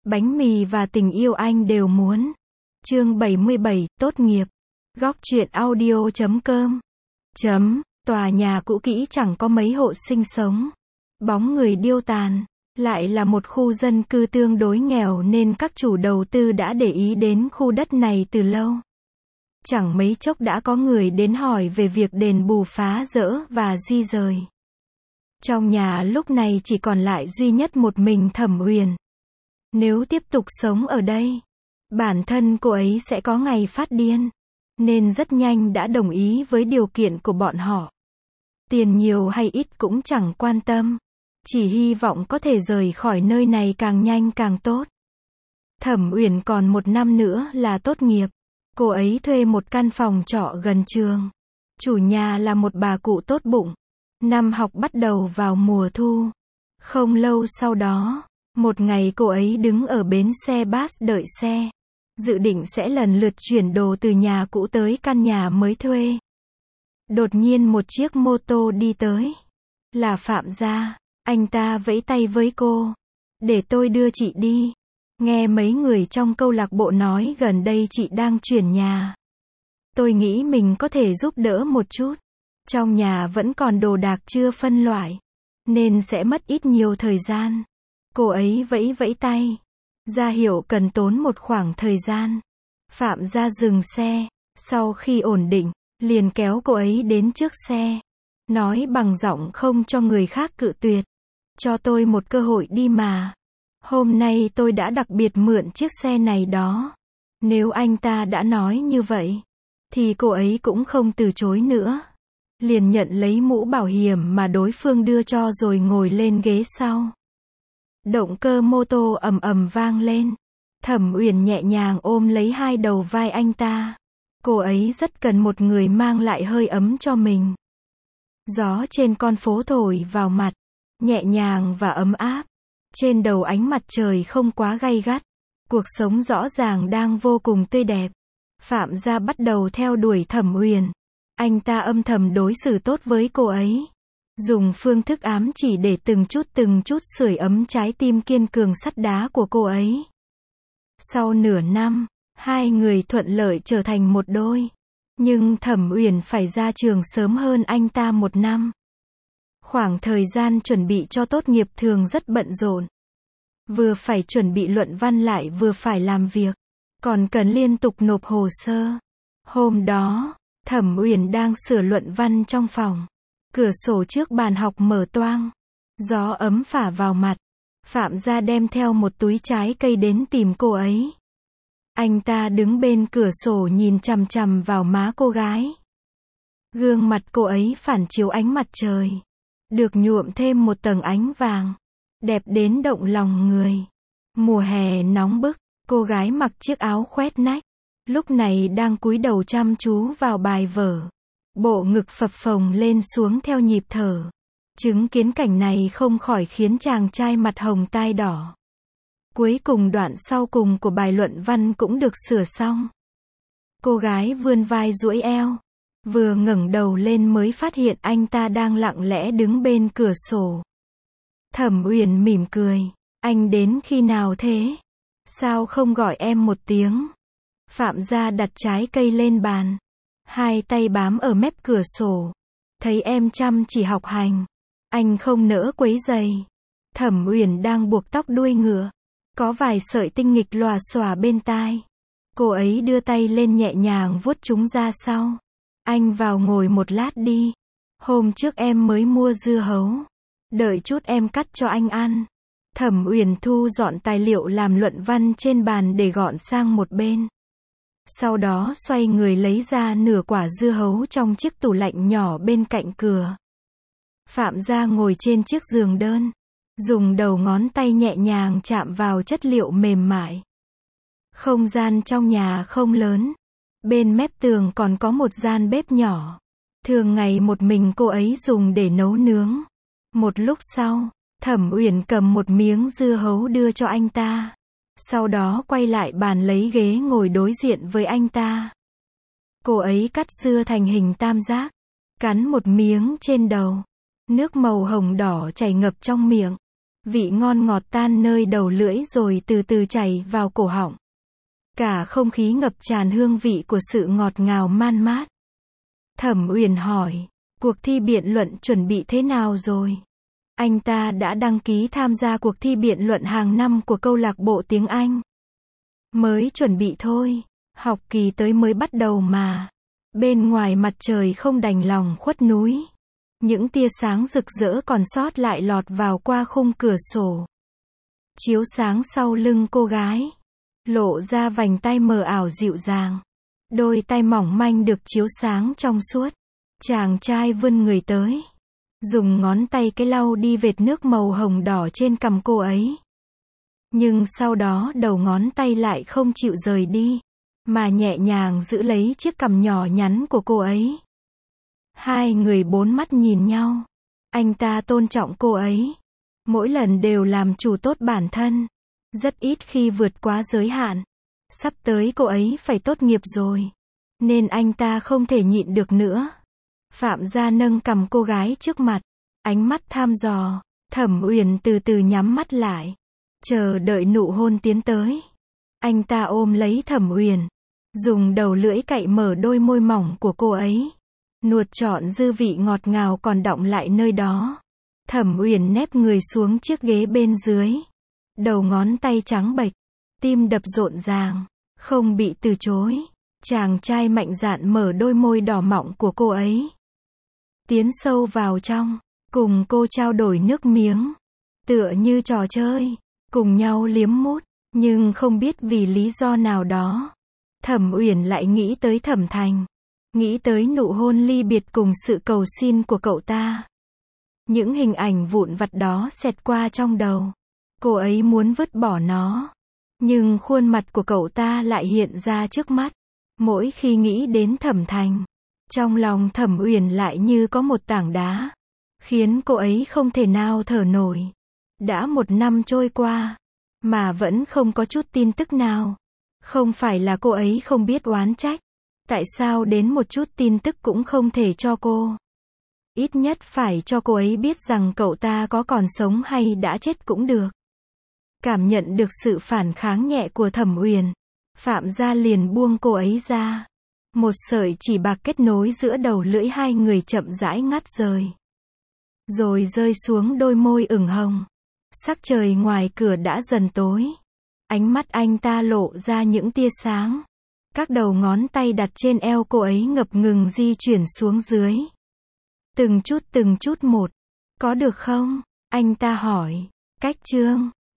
bánh mì và tình yêu anh đều muốn. Chương 77, tốt nghiệp. Góc truyện audio.com. Tòa nhà cũ kỹ chẳng có mấy hộ sinh sống. Bóng người điêu tàn. Lại là một khu dân cư tương đối nghèo nên các chủ đầu tư đã để ý đến khu đất này từ lâu. Chẳng mấy chốc đã có người đến hỏi về việc đền bù phá dỡ và di rời. Trong nhà lúc này chỉ còn lại duy nhất một mình Thẩm Uyển. Nếu tiếp tục sống ở đây, bản thân cô ấy sẽ có ngày phát điên, nên rất nhanh đã đồng ý với điều kiện của bọn họ. Tiền nhiều hay ít cũng chẳng quan tâm, chỉ hy vọng có thể rời khỏi nơi này càng nhanh càng tốt. Thẩm Uyển còn 1 năm nữa là tốt nghiệp. Cô ấy thuê một căn phòng trọ gần trường. Chủ nhà là một bà cụ tốt bụng. Năm học bắt đầu vào mùa thu. Không lâu sau đó, một ngày cô ấy đứng ở bến xe bus đợi xe. Dự định sẽ lần lượt chuyển đồ từ nhà cũ tới căn nhà mới thuê. Đột nhiên một chiếc mô tô đi tới. Là Phạm Gia. Anh ta vẫy tay với cô. Để tôi đưa chị đi. Nghe mấy người trong câu lạc bộ nói gần đây chị đang chuyển nhà. Tôi nghĩ mình có thể giúp đỡ một chút. Trong nhà vẫn còn đồ đạc chưa phân loại, nên sẽ mất ít nhiều thời gian. Cô ấy vẫy vẫy tay, ra hiệu cần tốn một khoảng thời gian. Phạm Gia dừng xe, sau khi ổn định, liền kéo cô ấy đến trước xe. Nói bằng giọng không cho người khác cự tuyệt. Cho tôi một cơ hội đi mà. Hôm nay tôi đã đặc biệt mượn chiếc xe này đó. Nếu anh ta đã nói như vậy, thì cô ấy cũng không từ chối nữa. Liền nhận lấy mũ bảo hiểm mà đối phương đưa cho rồi ngồi lên ghế sau. Động cơ mô tô ầm ầm vang lên. Thẩm Uyển nhẹ nhàng ôm lấy hai đầu vai anh ta. Cô ấy rất cần một người mang lại hơi ấm cho mình. Gió trên con phố thổi vào mặt, nhẹ nhàng và ấm áp. Trên đầu ánh mặt trời không quá gay gắt. Cuộc sống rõ ràng đang vô cùng tươi đẹp. Phạm Gia bắt đầu theo đuổi Thẩm Uyển. Anh ta âm thầm đối xử tốt với cô ấy. Dùng phương thức ám chỉ để từng chút sưởi ấm trái tim kiên cường sắt đá của cô ấy. Sau nửa năm, hai người thuận lợi trở thành một đôi. Nhưng Thẩm Uyển phải ra trường sớm hơn anh ta 1 năm. Khoảng thời gian chuẩn bị cho tốt nghiệp thường rất bận rộn. Vừa phải chuẩn bị luận văn lại vừa phải làm việc. Còn cần liên tục nộp hồ sơ. Hôm đó, Thẩm Uyển đang sửa luận văn trong phòng. Cửa sổ trước bàn học mở toang. Gió ấm phả vào mặt. Phạm Gia đem theo một túi trái cây đến tìm cô ấy. Anh ta đứng bên cửa sổ nhìn chằm chằm vào má cô gái. Gương mặt cô ấy phản chiếu ánh mặt trời. Được nhuộm thêm một tầng ánh vàng. Đẹp đến động lòng người. Mùa hè nóng bức, cô gái mặc chiếc áo khoét nách. Lúc này đang cúi đầu chăm chú vào bài vở. Bộ ngực phập phồng lên xuống theo nhịp thở. Chứng kiến cảnh này không khỏi khiến chàng trai mặt hồng tai đỏ. Cuối cùng đoạn sau cùng của bài luận văn cũng được sửa xong. Cô gái vươn vai duỗi eo. Vừa ngẩng đầu lên mới phát hiện anh ta đang lặng lẽ đứng bên cửa sổ. Thẩm Uyển mỉm cười. Anh đến khi nào thế? Sao không gọi em một tiếng? Phạm Gia đặt trái cây lên bàn. Hai tay bám ở mép cửa sổ. Thấy em chăm chỉ học hành. Anh không nỡ quấy rầy. Thẩm Uyển đang buộc tóc đuôi ngựa. Có vài sợi tinh nghịch lòa xòa bên tai. Cô ấy đưa tay lên nhẹ nhàng vuốt chúng ra sau. Anh vào ngồi một lát đi. Hôm trước em mới mua dưa hấu. Đợi chút em cắt cho anh ăn. Thẩm Uyển thu dọn tài liệu làm luận văn trên bàn để gọn sang một bên. Sau đó xoay người lấy ra nửa quả dưa hấu trong chiếc tủ lạnh nhỏ bên cạnh cửa. Phạm Gia ngồi trên chiếc giường đơn. Dùng đầu ngón tay nhẹ nhàng chạm vào chất liệu mềm mại. Không gian trong nhà không lớn. Bên mép tường còn có một gian bếp nhỏ. Thường ngày một mình cô ấy dùng để nấu nướng. Một lúc sau, Thẩm Uyển cầm một miếng dưa hấu đưa cho anh ta. Sau đó quay lại bàn lấy ghế ngồi đối diện với anh ta. Cô ấy cắt dưa thành hình tam giác. Cắn một miếng trên đầu. Nước màu hồng đỏ chảy ngập trong miệng. vị ngon ngọt tan nơi đầu lưỡi rồi từ từ chảy vào cổ họng. Cả không khí ngập tràn hương vị của sự ngọt ngào man mát. Thẩm Uyển hỏi, cuộc thi biện luận chuẩn bị thế nào rồi? Anh ta đã đăng ký tham gia cuộc thi biện luận hàng năm của câu lạc bộ tiếng Anh. Mới chuẩn bị thôi, học kỳ tới mới bắt đầu mà. Bên ngoài mặt trời không đành lòng khuất núi. Những tia sáng rực rỡ còn sót lại lọt vào qua khung cửa sổ. Chiếu sáng sau lưng cô gái. Lộ ra vành tay mờ ảo dịu dàng. Đôi tay mỏng manh được chiếu sáng trong suốt. Chàng trai vươn người tới. Dùng ngón tay cái lau đi vệt nước màu hồng đỏ trên cằm cô ấy. Nhưng sau đó đầu ngón tay lại không chịu rời đi. Mà nhẹ nhàng giữ lấy chiếc cằm nhỏ nhắn của cô ấy. Hai người bốn mắt nhìn nhau. Anh ta tôn trọng cô ấy. Mỗi lần đều làm chủ tốt bản thân. Rất ít khi vượt quá giới hạn. Sắp tới cô ấy phải tốt nghiệp rồi. Nên anh ta không thể nhịn được nữa. Phạm Gia nâng cằm cô gái trước mặt. Ánh mắt tham dò. Thẩm Uyển từ từ nhắm mắt lại. Chờ đợi nụ hôn tiến tới. Anh ta ôm lấy Thẩm Uyển. Dùng đầu lưỡi cạy mở đôi môi mỏng của cô ấy. Nuốt trọn dư vị ngọt ngào còn đọng lại nơi đó. Thẩm Uyển nép người xuống chiếc ghế bên dưới. Đầu ngón tay trắng bệch. Tim đập rộn ràng. Không bị từ chối. Chàng trai mạnh dạn mở đôi môi đỏ mọng của cô ấy. Tiến sâu vào trong. Cùng cô trao đổi nước miếng. Tựa như trò chơi. Cùng nhau liếm mút. Nhưng không biết vì lý do nào đó. Thẩm Uyển lại nghĩ tới Thẩm Thành. Nghĩ tới nụ hôn ly biệt cùng sự cầu xin của cậu ta. Những hình ảnh vụn vặt đó xẹt qua trong đầu. Cô ấy muốn vứt bỏ nó. Nhưng khuôn mặt của cậu ta lại hiện ra trước mắt. Mỗi khi nghĩ đến Thẩm Thành. Trong lòng Thẩm Uyển lại như có một tảng đá. Khiến cô ấy không thể nào thở nổi. Đã 1 năm trôi qua. Mà vẫn không có chút tin tức nào. Không phải là cô ấy không biết oán trách. Tại sao đến một chút tin tức cũng không thể cho cô? Ít nhất phải cho cô ấy biết rằng cậu ta có còn sống hay đã chết cũng được. Cảm nhận được sự phản kháng nhẹ của Thẩm Uyển. Phạm Gia liền buông cô ấy ra. Một sợi chỉ bạc kết nối giữa đầu lưỡi hai người chậm rãi ngắt rời. Rồi rơi xuống đôi môi ửng hồng. Sắc trời ngoài cửa đã dần tối. Ánh mắt anh ta lộ ra những tia sáng. Các đầu ngón tay đặt trên eo cô ấy ngập ngừng di chuyển xuống dưới. Từng chút một. Có được không? Anh ta hỏi. Cách chương